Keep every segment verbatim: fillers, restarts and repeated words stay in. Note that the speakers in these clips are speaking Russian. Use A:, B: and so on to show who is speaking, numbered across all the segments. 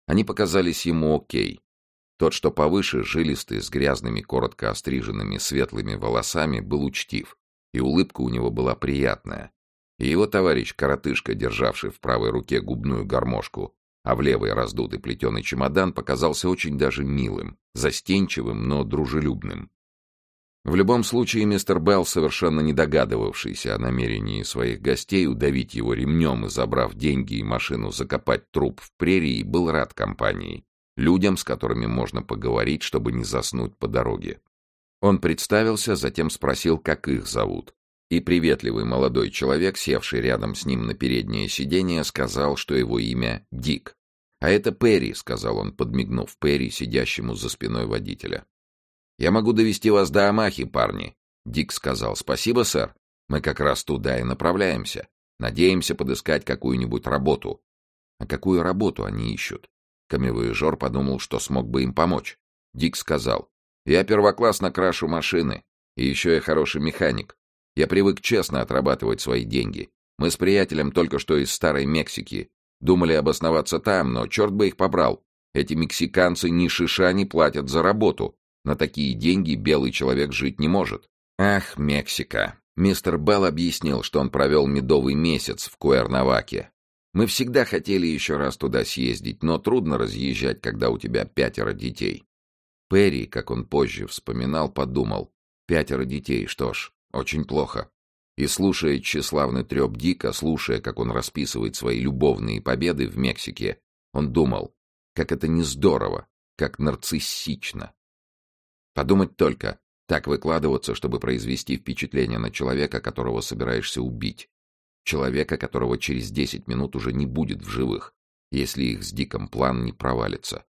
A: Они показались ему окей. Тот, что повыше, жилистый, с грязными, коротко остриженными светлыми волосами, был учтив, и улыбка у него была приятная. И его товарищ, коротышка, державший в правой руке губную гармошку, а в левой раздутый плетеный чемодан, показался очень даже милым, застенчивым, но дружелюбным. В любом случае, мистер Белл, совершенно не догадывавшийся о намерении своих гостей удавить его ремнем и, забрав деньги и машину, закопать труп в прерии, был рад компании, людям, с которыми можно поговорить, чтобы не заснуть по дороге. Он представился, затем спросил, как их зовут. И приветливый молодой человек, севший рядом с ним на переднее сиденье, сказал, что его имя Дик. «А это Перри», — сказал он, подмигнув Перри, сидящему за спиной водителя. «Я могу довести вас до Омахи, парни», — Дик сказал. «Спасибо, сэр. Мы как раз туда и направляемся. Надеемся подыскать какую-нибудь работу». «А какую работу они ищут?» Камевояжер подумал, что смог бы им помочь. Дик сказал: «Я первоклассно крашу машины, и еще я хороший механик. Я привык честно отрабатывать свои деньги. Мы с приятелем только что из Старой Мексики. Думали обосноваться там, но черт бы их побрал. Эти мексиканцы ни шиша не платят за работу. На такие деньги белый человек жить не может». «Ах, Мексика!» Мистер Белл объяснил, что он провел медовый месяц в Куэрнаваке. «Мы всегда хотели еще раз туда съездить, но трудно разъезжать, когда у тебя пятеро детей». Перри, как он позже вспоминал, подумал: «Пятеро детей, что ж, очень плохо». И, слушая тщеславный треп Дика, слушая, как он расписывает свои любовные победы в Мексике, он думал, как это не здорово, как нарциссично. Подумать только, так выкладываться, чтобы произвести впечатление на человека, которого собираешься убить. Человека, которого через десять минут уже не будет в живых, если их с Диком план не провалится.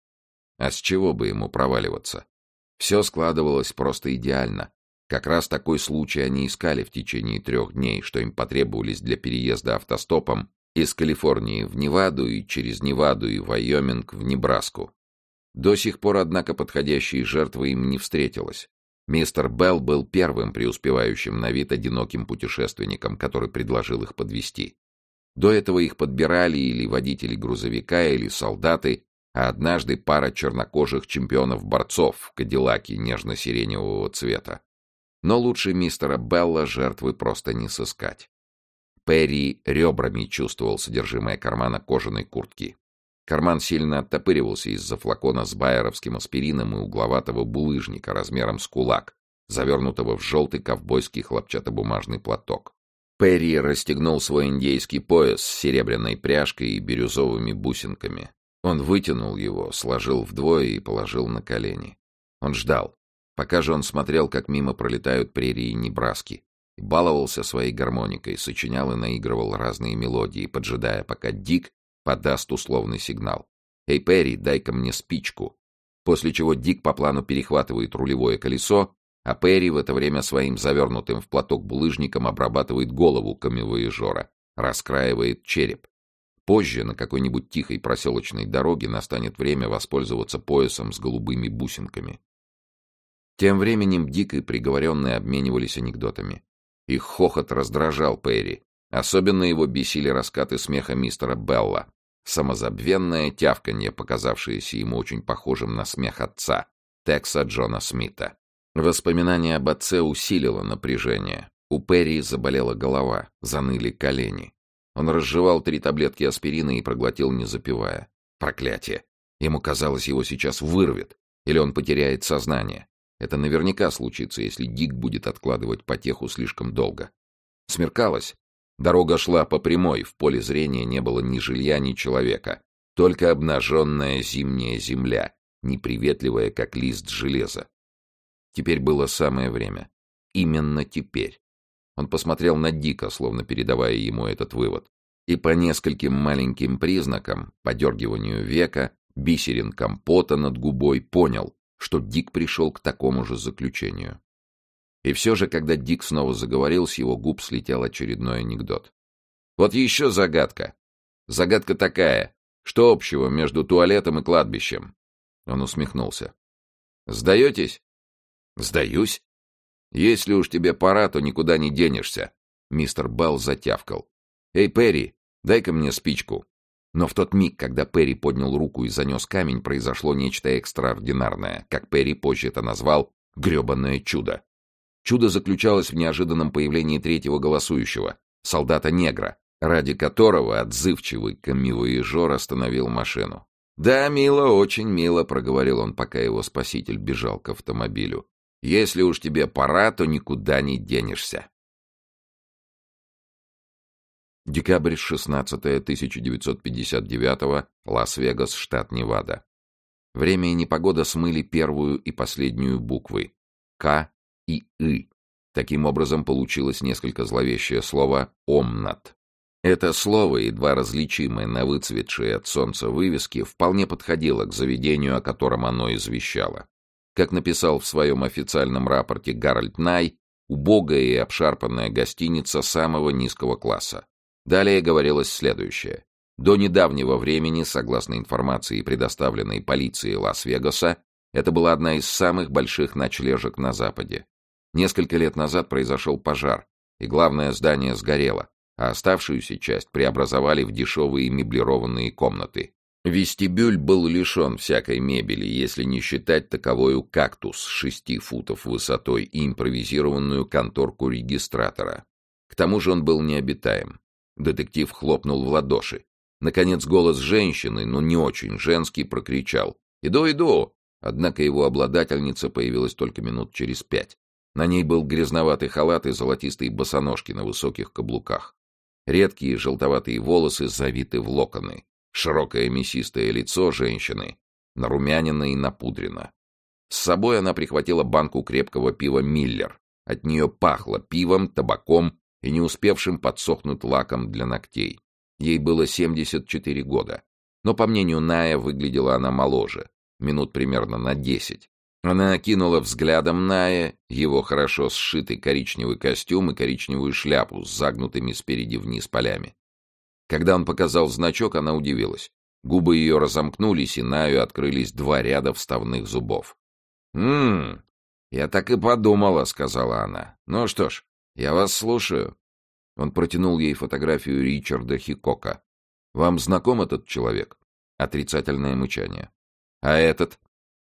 A: А с чего бы ему проваливаться? Все складывалось просто идеально. Как раз такой случай они искали в течение трех дней, что им потребовались для переезда автостопом из Калифорнии в Неваду и через Неваду и Вайоминг в Небраску. До сих пор, однако, подходящей жертвы им не встретилось. Мистер Белл был первым преуспевающим на вид одиноким путешественником, который предложил их подвезти. До этого их подбирали или водители грузовика, или солдаты, а однажды пара чернокожих чемпионов-борцов в кадиллаке нежно-сиреневого цвета. Но лучше мистера Белла жертвы просто не сыскать. Перри ребрами чувствовал содержимое кармана кожаной куртки. Карман сильно оттопыривался из-за флакона с байеровским аспирином и угловатого булыжника размером с кулак, завернутого в желтый ковбойский хлопчатобумажный платок. Перри расстегнул свой индейский пояс с серебряной пряжкой и бирюзовыми бусинками. Он вытянул его, сложил вдвое и положил на колени. Он ждал. Пока же он смотрел, как мимо пролетают прерии Небраски, и баловался своей гармоникой, сочинял и наигрывал разные мелодии, поджидая, пока Дик подаст условный сигнал. «Эй, Перри, дай-ка мне спичку». После чего Дик по плану перехватывает рулевое колесо, а Перри в это время своим завернутым в платок булыжником обрабатывает голову камевояжера, раскраивает череп. Позже на какой-нибудь тихой проселочной дороге настанет время воспользоваться поясом с голубыми бусинками. Тем временем Дик и приговоренные обменивались анекдотами. Их хохот раздражал Перри. Особенно его бесили раскаты смеха мистера Белла, самозабвенное тявканье, показавшееся ему очень похожим на смех отца, Текса Джона Смита. Воспоминание об отце усилило напряжение. У Перри заболела голова, заныли колени. Он разжевал три таблетки аспирина и проглотил, не запивая. Проклятие! Ему казалось, его сейчас вырвет, или он потеряет сознание. Это наверняка случится, если Дик будет откладывать потеху слишком долго. Смеркалось. Дорога шла по прямой, в поле зрения не было ни жилья, ни человека. Только обнаженная зимняя земля, неприветливая, как лист железа. Теперь было самое время. Именно теперь. Он посмотрел на Дика, словно передавая ему этот вывод. И по нескольким маленьким признакам, подергиванию века, бисеринкам пота над губой, понял, что Дик пришел к такому же заключению. И все же, когда Дик снова заговорил, с его губ слетел очередной анекдот. «Вот еще загадка. Загадка такая. Что общего между туалетом и кладбищем?» Он усмехнулся. «Сдаетесь?» «Сдаюсь. Если уж тебе пора, то никуда не денешься». Мистер Белл затявкал. «Эй, Перри, дай-ка мне спичку». Но в тот миг, когда Перри поднял руку и занес камень, произошло нечто экстраординарное, как Перри позже это назвал «гребанное чудо». Чудо заключалось в неожиданном появлении третьего голосующего, солдата-негра, ради которого отзывчивый камевояжер остановил машину. «Да, мило, очень мило», — проговорил он, пока его спаситель бежал к автомобилю. «Если уж тебе пора, то никуда не денешься». Декабрь шестнадцатое тысяча девятьсот пятьдесят девятого, Лас-Вегас, штат Невада. Время и непогода смыли первую и последнюю буквы «К» и «ы». Таким образом, получилось несколько зловещее слово «омнат». Это слово, едва различимое на выцветшей от солнца вывеске, вполне подходило к заведению, о котором оно извещало. Как написал в своем официальном рапорте Гарольд Най, убогая и обшарпанная гостиница самого низкого класса. Далее говорилось следующее. До недавнего времени, согласно информации, предоставленной полицией Лас-Вегаса, это была одна из самых больших ночлежек на Западе. Несколько лет назад произошел пожар, и главное здание сгорело, а оставшуюся часть преобразовали в дешевые меблированные комнаты. Вестибюль был лишен всякой мебели, если не считать таковою кактус шести футов высотой и импровизированную конторку регистратора. К тому же он был необитаем. Детектив хлопнул в ладоши. Наконец голос женщины, но не очень женский, прокричал «Иду, иду!». Однако его обладательница появилась только минут через пять. На ней был грязноватый халат и золотистые босоножки на высоких каблуках. Редкие желтоватые волосы завиты в локоны. Широкое мясистое лицо женщины нарумянено и напудрено. С собой она прихватила банку крепкого пива «Миллер». От нее пахло пивом, табаком и не успевшим подсохнуть лаком для ногтей. Ей было семьдесят четыре года. Но, по мнению Ная, выглядела она моложе, минут примерно на десять. Она окинула взглядом Ная, его хорошо сшитый коричневый костюм и коричневую шляпу с загнутыми спереди вниз полями. Когда он показал значок, она удивилась. Губы ее разомкнулись, и Наю открылись два ряда вставных зубов. «М-м, я так и подумала», — сказала она. «Ну что ж, я вас слушаю». Он протянул ей фотографию Ричарда Хикока. «Вам знаком этот человек?» Отрицательное мычание. «А этот?»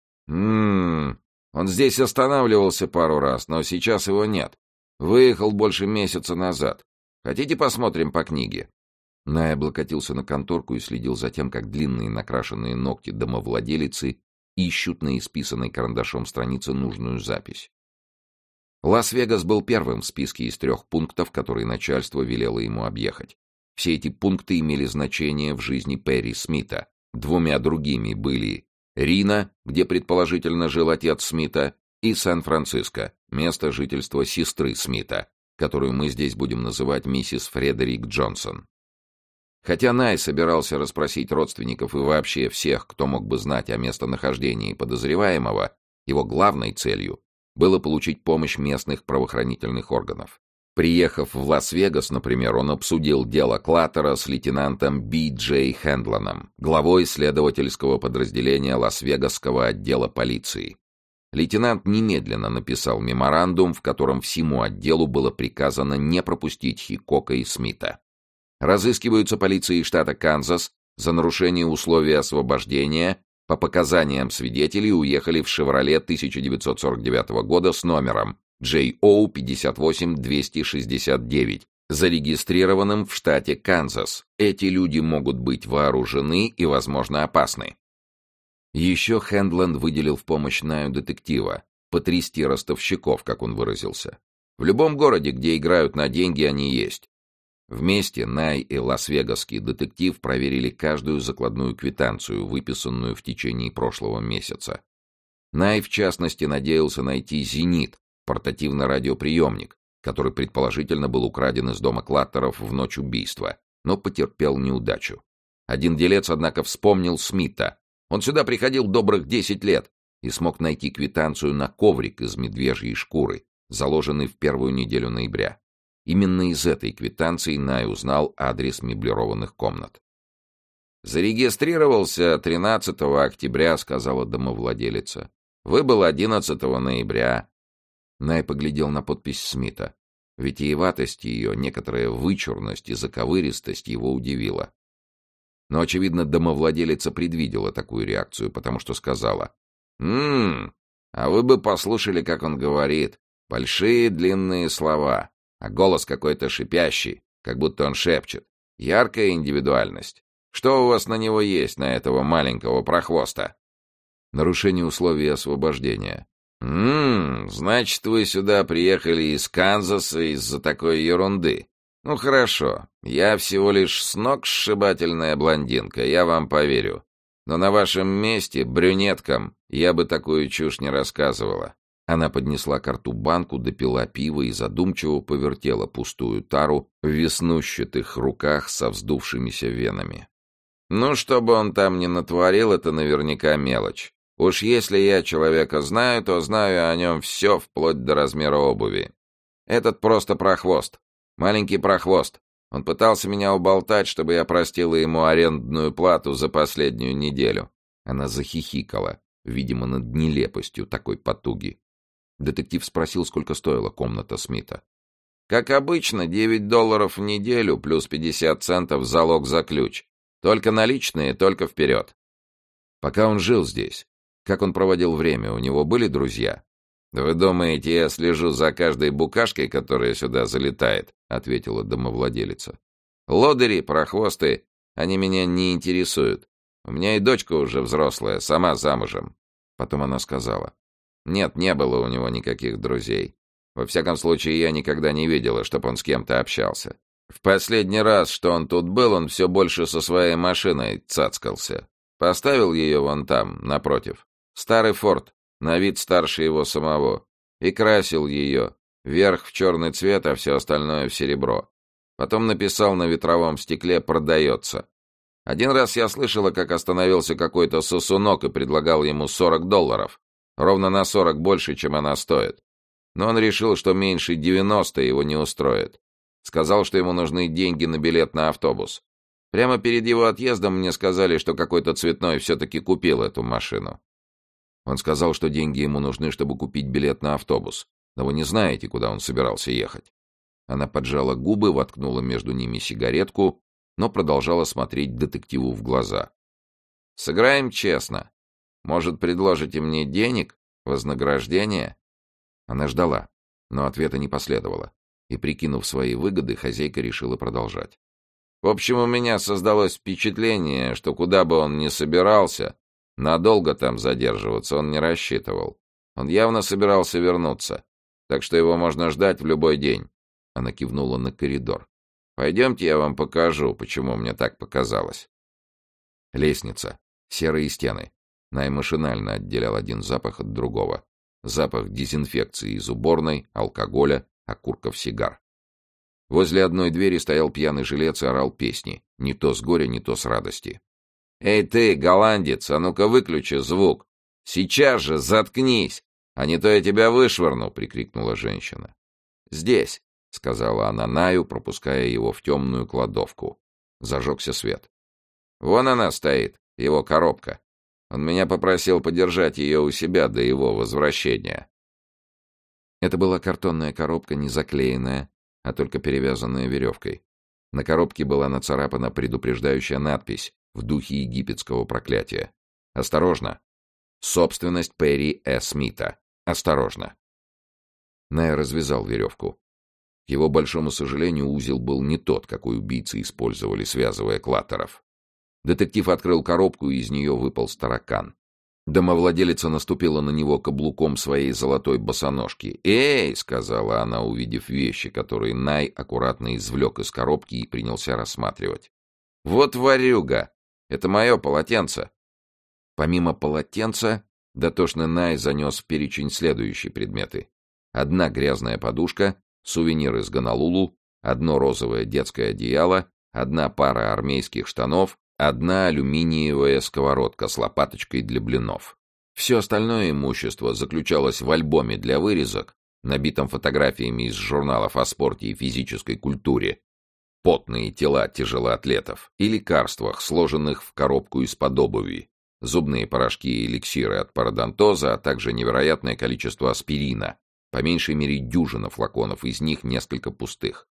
A: «М-м, он здесь останавливался пару раз, но сейчас его нет. Выехал больше месяца назад. Хотите, посмотрим по книге?» Най облокотился на конторку и следил за тем, как длинные накрашенные ногти домовладелицы ищут на исписанной карандашом странице нужную запись. Лас-Вегас был первым в списке из трех пунктов, которые начальство велело ему объехать. Все эти пункты имели значение в жизни Перри Смита. Двумя другими были Рино, где предположительно жил отец Смита, и Сан-Франциско, место жительства сестры Смита, которую мы здесь будем называть миссис Фредерик Джонсон. Хотя Най собирался расспросить родственников и вообще всех, кто мог бы знать о местонахождении подозреваемого, его главной целью было получить помощь местных правоохранительных органов. Приехав в Лас-Вегас, например, он обсудил дело Клаттера с лейтенантом Би Джей Хендлоном, главой исследовательского подразделения Лас-Вегасского отдела полиции. Лейтенант немедленно написал меморандум, в котором всему отделу было приказано не пропустить Хикока и Смита. Разыскиваются полицией штата Канзас за нарушение условий освобождения. По показаниям свидетелей уехали в «Шевроле» тысяча девятьсот сорок девятого года с номером джей о пятьдесят восемь двести шестьдесят девять, зарегистрированным в штате Канзас. Эти люди могут быть вооружены и, возможно, опасны. Еще Хендланд выделил в помощь Наю детектива, потрясти ростовщиков, как он выразился. В любом городе, где играют на деньги, они есть. Вместе Най и лас-вегасский детектив проверили каждую закладную квитанцию, выписанную в течение прошлого месяца. Най, в частности, надеялся найти «Зенит», портативный радиоприемник, который предположительно был украден из дома Клаттеров в ночь убийства, но потерпел неудачу. Один делец, однако, вспомнил Смита. Он сюда приходил добрых десять лет и смог найти квитанцию на коврик из медвежьей шкуры, заложенный в первую неделю ноября. Именно из этой квитанции Най узнал адрес меблированных комнат. «Зарегистрировался тринадцатого октября», — сказала домовладелица. «Выбыл одиннадцатого ноября». Най поглядел на подпись Смита. Витиеватость ее, некоторая вычурность и заковыристость его удивила. Но, очевидно, домовладелица предвидела такую реакцию, потому что сказала: «Ммм, а вы бы послушали, как он говорит. Большие длинные слова, а голос какой-то шипящий, как будто он шепчет. Яркая индивидуальность. Что у вас на него есть, на этого маленького прохвоста?» Нарушение условий освобождения. «Ммм, значит, вы сюда приехали из Канзаса из-за такой ерунды. Ну хорошо, я всего лишь сногсшибательная блондинка, я вам поверю. Но на вашем месте, брюнеткам, я бы такую чушь не рассказывала». Она поднесла ко рту банку, допила пиво и задумчиво повертела пустую тару в веснущатых руках со вздувшимися венами. «Ну, что бы он там ни натворил, это наверняка мелочь. Уж если я человека знаю, то знаю о нем все, вплоть до размера обуви. Этот просто прохвост. Маленький прохвост. Он пытался меня уболтать, чтобы я простила ему арендную плату за последнюю неделю». Она захихикала, видимо, над нелепостью такой потуги. Детектив спросил, сколько стоила комната Смита. «Как обычно, девять долларов в неделю плюс пятьдесят центов залог за ключ. Только наличные, только вперед». «Пока он жил здесь, как он проводил время, у него были друзья?» «Вы думаете, я слежу за каждой букашкой, которая сюда залетает?» — ответила домовладелица. «Лодыри, прохвосты, они меня не интересуют. У меня и дочка уже взрослая, сама замужем». Потом она сказала: «Нет, не было у него никаких друзей. Во всяком случае, я никогда не видела, чтобы он с кем-то общался. В последний раз, что он тут был, он все больше со своей машиной цацкался. Поставил ее вон там, напротив. Старый Форд, на вид старше его самого. И красил ее. Верх в черный цвет, а все остальное в серебро. Потом написал на ветровом стекле «Продается». Один раз я слышала, как остановился какой-то сосунок и предлагал ему сорок долларов. Ровно на сорок больше, чем она стоит. Но он решил, что меньше девяноста его не устроит. Сказал, что ему нужны деньги на билет на автобус. Прямо перед его отъездом мне сказали, что какой-то цветной все-таки купил эту машину. Он сказал, что деньги ему нужны, чтобы купить билет на автобус. Но вы не знаете, куда он собирался ехать». Она поджала губы, воткнула между ними сигаретку, но продолжала смотреть детективу в глаза. «Сыграем честно. Может, предложите мне денег? Вознаграждение?» Она ждала, но ответа не последовало. И, прикинув свои выгоды, хозяйка решила продолжать. «В общем, у меня создалось впечатление, что куда бы он ни собирался, надолго там задерживаться он не рассчитывал. Он явно собирался вернуться, так что его можно ждать в любой день». Она кивнула на коридор. «Пойдемте, я вам покажу, почему мне так показалось». Лестница, серые стены. Най машинально отделял один запах от другого. Запах дезинфекции из уборной, алкоголя, окурков сигар. Возле одной двери стоял пьяный жилец и орал песни, не то с горя, не то с радости. «Эй ты, голландец, а ну-ка выключи звук! Сейчас же заткнись, а не то я тебя вышвырну!» — прикрикнула женщина. «Здесь», — сказала она Наю, пропуская его в темную кладовку. Зажегся свет. «Вон она стоит, его коробка. Он меня попросил подержать ее у себя до его возвращения». Это была картонная коробка, не заклеенная, а только перевязанная веревкой. На коробке была нацарапана предупреждающая надпись в духе египетского проклятия. «Осторожно! Собственность Перри Э. Смита. Осторожно!» Най развязал веревку. К его большому сожалению, узел был не тот, какой убийцы использовали, связывая клаттеров. Детектив открыл коробку, и из нее выпал таракан. Домовладелица наступила на него каблуком своей золотой босоножки. «Эй!» — сказала она, увидев вещи, которые Най аккуратно извлек из коробки и принялся рассматривать. «Вот ворюга! Это мое полотенце!» Помимо полотенца, дотошный Най занес в перечень следующие предметы. Одна грязная подушка, сувенир из Гонолулу, одно розовое детское одеяло, одна пара армейских штанов, одна алюминиевая сковородка с лопаточкой для блинов. Все остальное имущество заключалось в альбоме для вырезок, набитом фотографиями из журналов о спорте и физической культуре, потные тела тяжелоатлетов и лекарствах, сложенных в коробку из-под обуви, зубные порошки и эликсиры от пародонтоза, а также невероятное количество аспирина, по меньшей мере дюжина флаконов, из них несколько пустых.